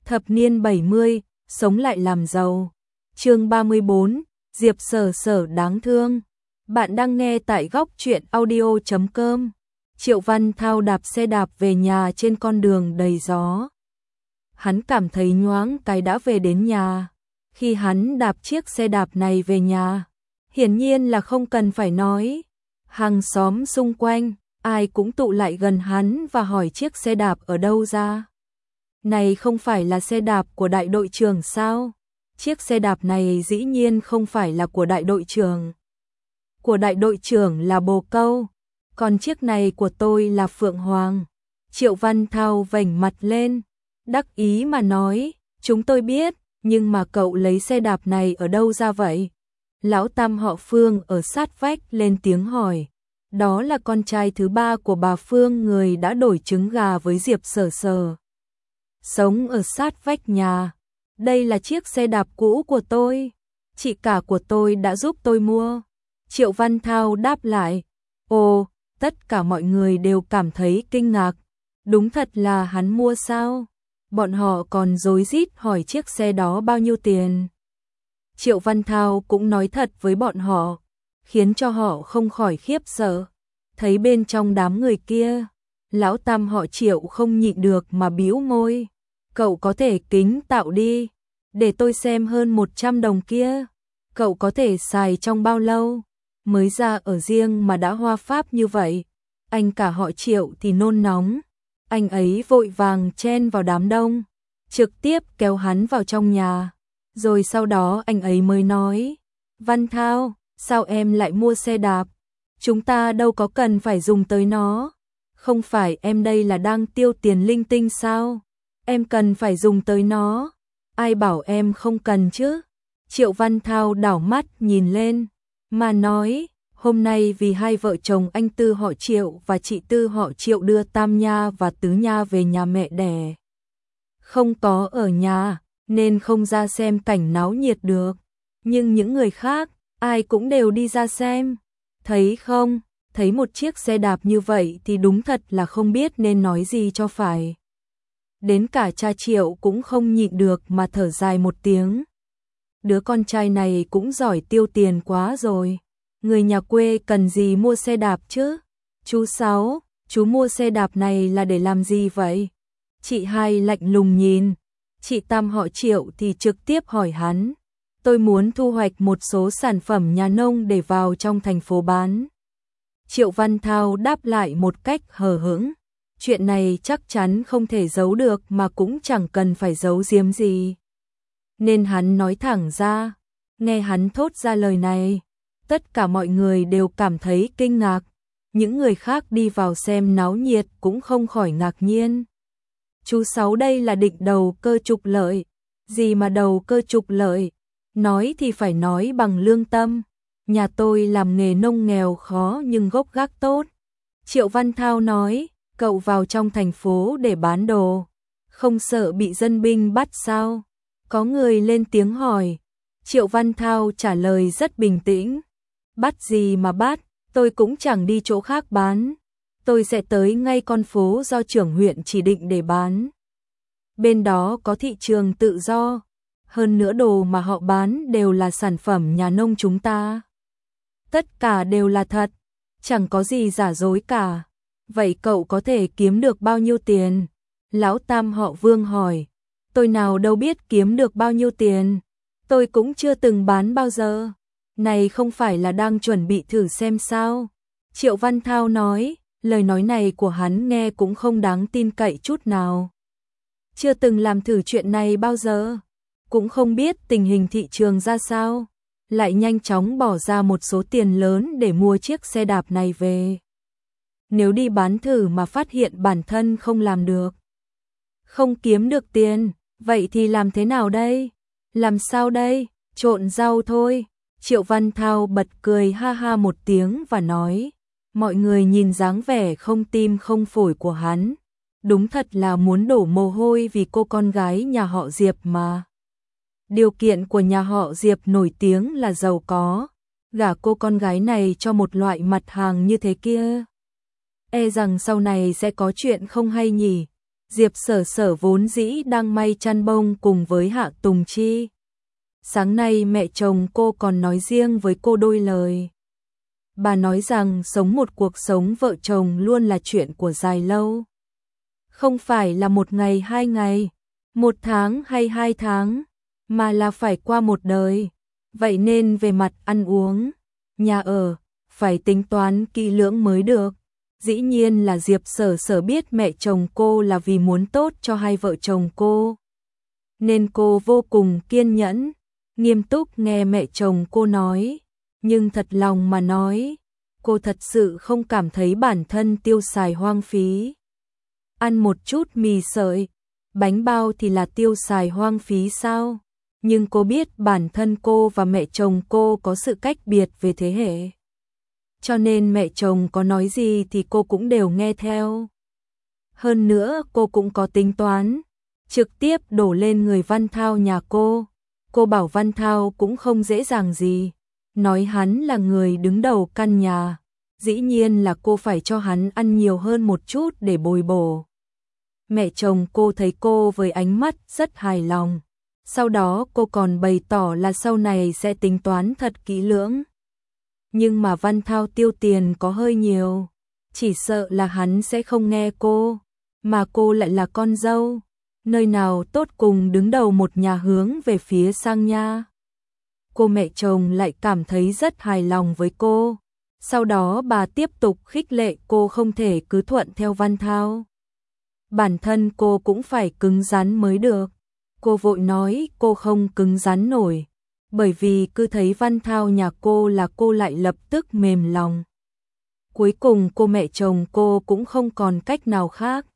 Thập niên 70, sống lại làm giàu. Chương 34, Diệp Sở Sở đáng thương. Bạn đang nghe tại góc truyện audio.com. Triệu Văn Thao đạp xe đạp về nhà trên con đường đầy gió. Hắn cảm thấy nhoáng cái đã về đến nhà. Khi hắn đạp chiếc xe đạp này về nhà, hiển nhiên là không cần phải nói. Hàng xóm xung quanh, ai cũng tụ lại gần hắn và hỏi chiếc xe đạp ở đâu ra. Này không phải là xe đạp của đại đội trưởng sao? Chiếc xe đạp này dĩ nhiên không phải là của đại đội trưởng. Của đại đội trưởng là bồ câu, còn chiếc này của tôi là Phượng Hoàng. Triệu Văn Thao vểnh mặt lên, đắc ý mà nói, chúng tôi biết, nhưng mà cậu lấy xe đạp này ở đâu ra vậy? Lão Tam họ Phương ở sát vách lên tiếng hỏi. Đó là con trai thứ ba của bà Phương, người đã đổi trứng gà với Diệp Sở Sở. Sống ở sát vách nhà. Đây là chiếc xe đạp cũ của tôi. Chị cả của tôi đã giúp tôi mua. Triệu Văn Thao đáp lại. Ồ, tất cả mọi người đều cảm thấy kinh ngạc. Đúng thật là hắn mua sao? Bọn họ còn rối rít hỏi chiếc xe đó bao nhiêu tiền. Triệu Văn Thao cũng nói thật với bọn họ, khiến cho họ không khỏi khiếp sợ. Thấy bên trong đám người kia, lão Tam họ Triệu không nhịn được mà bĩu môi. Cậu có thể kính tạo đi, để tôi xem hơn 100 đồng kia. Cậu có thể xài trong bao lâu? Mới ra ở riêng mà đã hoa pháp như vậy. Anh cả họ Triệu thì nôn nóng. Anh ấy vội vàng chen vào đám đông, trực tiếp kéo hắn vào trong nhà. Rồi sau đó anh ấy mới nói, Văn Thao, sao em lại mua xe đạp? Chúng ta đâu có cần phải dùng tới nó. Không phải em đây là đang tiêu tiền linh tinh sao? Em cần phải dùng tới nó. Ai bảo em không cần chứ? Triệu Văn Thao đảo mắt nhìn lên, mà nói, hôm nay vì hai vợ chồng anh Tư họ Triệu và chị Tư họ Triệu đưa Tam Nha và Tứ Nha về nhà mẹ đẻ. Không có ở nhà, nên không ra xem cảnh náo nhiệt được. Nhưng những người khác, ai cũng đều đi ra xem. Thấy không, thấy một chiếc xe đạp như vậy thì đúng thật là không biết nên nói gì cho phải. Đến cả cha Triệu cũng không nhịn được mà thở dài một tiếng. Đứa con trai này cũng giỏi tiêu tiền quá rồi. Người nhà quê cần gì mua xe đạp chứ? Chú Sáu, chú mua xe đạp này là để làm gì vậy? Chị Hai lạnh lùng nhìn. Chị Tam họ Triệu thì trực tiếp hỏi hắn. Tôi muốn thu hoạch một số sản phẩm nhà nông để vào trong thành phố bán. Triệu Văn Thao đáp lại một cách hờ hững. Chuyện này chắc chắn không thể giấu được mà cũng chẳng cần phải giấu giếm gì. Nên hắn nói thẳng ra. Nghe hắn thốt ra lời này, tất cả mọi người đều cảm thấy kinh ngạc. Những người khác đi vào xem náo nhiệt cũng không khỏi ngạc nhiên. Chú Sáu đây là định đầu cơ trục lợi. Gì mà đầu cơ trục lợi? Nói thì phải nói bằng lương tâm. Nhà tôi làm nghề nông nghèo khó nhưng gốc gác tốt. Triệu Văn Thao nói, cậu vào trong thành phố để bán đồ, không sợ bị dân binh bắt sao? Có người lên tiếng hỏi. Triệu Văn Thao trả lời rất bình tĩnh. Bắt gì mà bắt, tôi cũng chẳng đi chỗ khác bán. Tôi sẽ tới ngay con phố do trưởng huyện chỉ định để bán. Bên đó có thị trường tự do. Hơn nữa đồ mà họ bán đều là sản phẩm nhà nông chúng ta. Tất cả đều là thật, chẳng có gì giả dối cả. Vậy cậu có thể kiếm được bao nhiêu tiền? Lão Tam họ Vương hỏi. Tôi nào đâu biết kiếm được bao nhiêu tiền. Tôi cũng chưa từng bán bao giờ. Này không phải là đang chuẩn bị thử xem sao? Triệu Văn Thao nói, lời nói này của hắn nghe cũng không đáng tin cậy chút nào. Chưa từng làm thử chuyện này bao giờ, cũng không biết tình hình thị trường ra sao, lại nhanh chóng bỏ ra một số tiền lớn để mua chiếc xe đạp này về. Nếu đi bán thử mà phát hiện bản thân không làm được, không kiếm được tiền, vậy thì làm thế nào đây? Làm sao đây? Trộn rau thôi. Triệu Văn Thao bật cười ha ha một tiếng và nói, mọi người nhìn dáng vẻ không tim không phổi của hắn, đúng thật là muốn đổ mồ hôi vì cô con gái nhà họ Diệp mà. Điều kiện của nhà họ Diệp nổi tiếng là giàu có, gả cô con gái này cho một loại mặt hàng như thế kia. E rằng sau này sẽ có chuyện không hay nhỉ. Diệp Sở Sở vốn dĩ đang may chăn bông cùng với Hạ Tùng Chi. Sáng nay mẹ chồng cô còn nói riêng với cô đôi lời. Bà nói rằng sống một cuộc sống vợ chồng luôn là chuyện của dài lâu. Không phải là một ngày 2 ngày, 1 tháng hay 2 tháng, mà là phải qua một đời. Vậy nên về mặt ăn uống, nhà ở, phải tính toán kỹ lưỡng mới được. Dĩ nhiên là Diệp Sở Sở biết mẹ chồng cô là vì muốn tốt cho hai vợ chồng cô. Nên cô vô cùng kiên nhẫn, nghiêm túc nghe mẹ chồng cô nói. Nhưng thật lòng mà nói, cô thật sự không cảm thấy bản thân tiêu xài hoang phí. Ăn một chút mì sợi, bánh bao thì là tiêu xài hoang phí sao? Nhưng cô biết bản thân cô và mẹ chồng cô có sự cách biệt về thế hệ. Cho nên mẹ chồng có nói gì thì cô cũng đều nghe theo. Hơn nữa cô cũng có tính toán, trực tiếp đổ lên người Văn Thao nhà cô. Cô bảo Văn Thao cũng không dễ dàng gì, nói hắn là người đứng đầu căn nhà. Dĩ nhiên là cô phải cho hắn ăn nhiều hơn một chút để bồi bổ. Mẹ chồng cô thấy cô với ánh mắt rất hài lòng. Sau đó cô còn bày tỏ là sau này sẽ tính toán thật kỹ lưỡng. Nhưng mà Văn Thao tiêu tiền có hơi nhiều, chỉ sợ là hắn sẽ không nghe cô, mà cô lại là con dâu, nơi nào tốt cùng đứng đầu một nhà hướng về phía sang nha. Cô mẹ chồng lại cảm thấy rất hài lòng với cô. Sau đó bà tiếp tục khích lệ cô không thể cứ thuận theo Văn Thao. Bản thân cô cũng phải cứng rắn mới được. Cô vội nói cô không cứng rắn nổi, bởi vì cứ thấy Văn Thao nhà cô là cô lại lập tức mềm lòng. Cuối cùng cô mẹ chồng cô cũng không còn cách nào khác.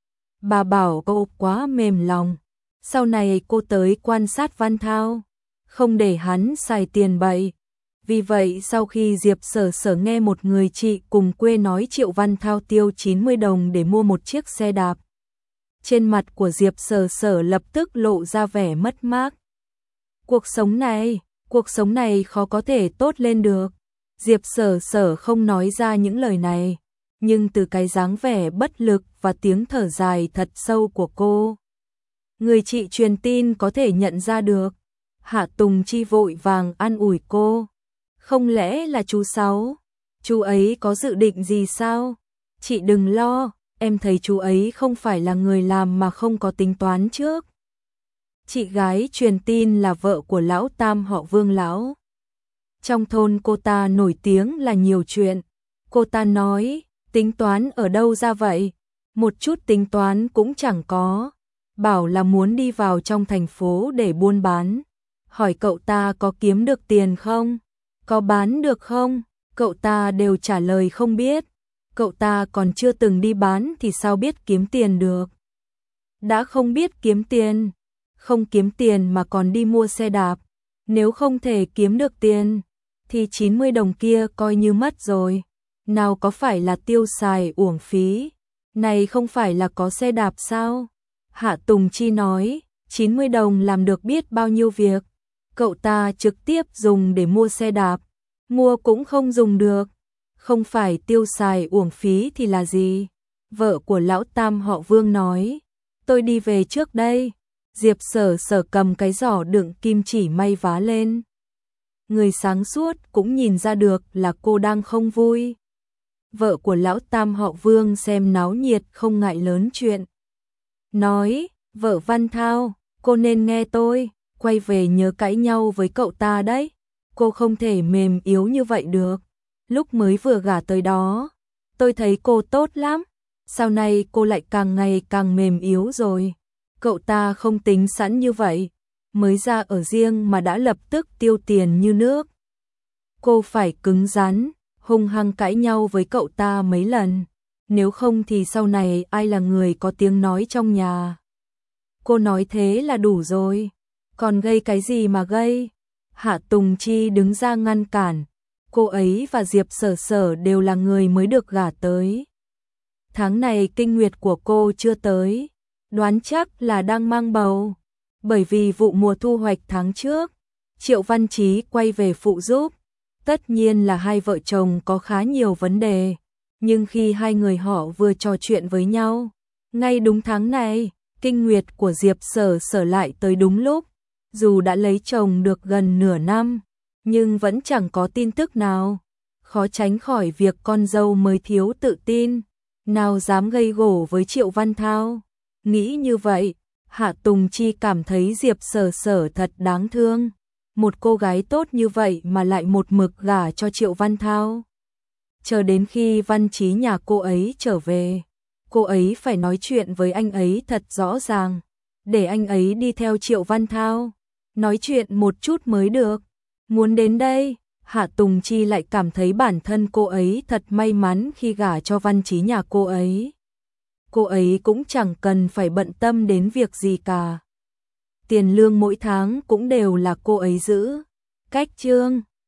Bà bảo cô quá mềm lòng. Sau này cô tới quan sát Văn Thao, không để hắn xài tiền bậy. Vì vậy sau khi Diệp Sở Sở nghe một người chị cùng quê nói Triệu Văn Thao tiêu 90 đồng để mua một chiếc xe đạp, trên mặt của Diệp Sở Sở lập tức lộ ra vẻ mất mát. Cuộc sống này khó có thể tốt lên được. Diệp Sở Sở không nói ra những lời này, nhưng từ cái dáng vẻ bất lực và tiếng thở dài thật sâu của cô, người chị truyền tin có thể nhận ra được. Hạ Tùng Chi vội vàng an ủi cô. Không lẽ là chú Sáu? Chú ấy có dự định gì sao? Chị đừng lo, em thấy chú ấy không phải là người làm mà không có tính toán trước. Chị gái truyền tin là vợ của lão Tam họ Vương lão. Trong thôn cô ta nổi tiếng là nhiều chuyện. Cô ta nói, tính toán ở đâu ra vậy? Một chút tính toán cũng chẳng có. Bảo là muốn đi vào trong thành phố để buôn bán. Hỏi cậu ta có kiếm được tiền không? Có bán được không? Cậu ta đều trả lời không biết. Cậu ta còn chưa từng đi bán thì sao biết kiếm tiền được? Đã không biết kiếm tiền, không kiếm tiền mà còn đi mua xe đạp. Nếu không thể kiếm được tiền, thì 90 đồng kia coi như mất rồi. Nào có phải là tiêu xài uổng phí? Này không phải là có xe đạp sao? Hạ Tùng Chi nói, 90 đồng làm được biết bao nhiêu việc. Cậu ta trực tiếp dùng để mua xe đạp, mua cũng không dùng được. Không phải tiêu xài uổng phí thì là gì? Vợ của lão Tam họ Vương nói, tôi đi về trước đây. Diệp Sở Sở cầm cái giỏ đựng kim chỉ may vá lên. Người sáng suốt cũng nhìn ra được là cô đang không vui. Vợ của lão Tam họ Vương xem náo nhiệt không ngại lớn chuyện. Nói, vợ Văn Thao, cô nên nghe tôi, quay về nhớ cãi nhau với cậu ta đấy. Cô không thể mềm yếu như vậy được. Lúc mới vừa gả tới đó, tôi thấy cô tốt lắm. Sau này cô lại càng ngày càng mềm yếu rồi. Cậu ta không tính sẵn như vậy, mới ra ở riêng mà đã lập tức tiêu tiền như nước. Cô phải cứng rắn, hung hăng cãi nhau với cậu ta mấy lần. Nếu không thì sau này ai là người có tiếng nói trong nhà. Cô nói thế là đủ rồi. Còn gây cái gì mà gây? Hạ Tùng Chi đứng ra ngăn cản. Cô ấy và Diệp Sở Sở đều là người mới được gả tới. Tháng này kinh nguyệt của cô chưa tới, đoán chắc là đang mang bầu. Bởi vì vụ mùa thu hoạch tháng trước, Triệu Văn Chí quay về phụ giúp. Tất nhiên là hai vợ chồng có khá nhiều vấn đề, nhưng khi hai người họ vừa trò chuyện với nhau, Ngay đúng tháng này, kinh nguyệt của Diệp Sở Sở lại tới đúng lúc, dù đã lấy chồng được gần nửa năm, nhưng vẫn chẳng có tin tức nào. Khó tránh khỏi việc con dâu mới thiếu tự tin, nào dám gây gổ với Triệu Văn Thao. Nghĩ như vậy, Hạ Tùng Chi cảm thấy Diệp Sở Sở thật đáng thương. Một cô gái tốt như vậy mà lại một mực gả cho Triệu Văn Thao. Chờ đến khi Văn Chí nhà cô ấy trở về, cô ấy phải nói chuyện với anh ấy thật rõ ràng, để anh ấy đi theo Triệu Văn Thao, nói chuyện một chút mới được. Muốn đến đây, Hạ Tùng Chi lại cảm thấy bản thân cô ấy thật may mắn khi gả cho Văn Chí nhà cô ấy. Cô ấy cũng chẳng cần phải bận tâm đến việc gì cả. Tiền lương mỗi tháng cũng đều là cô ấy giữ. Cách chương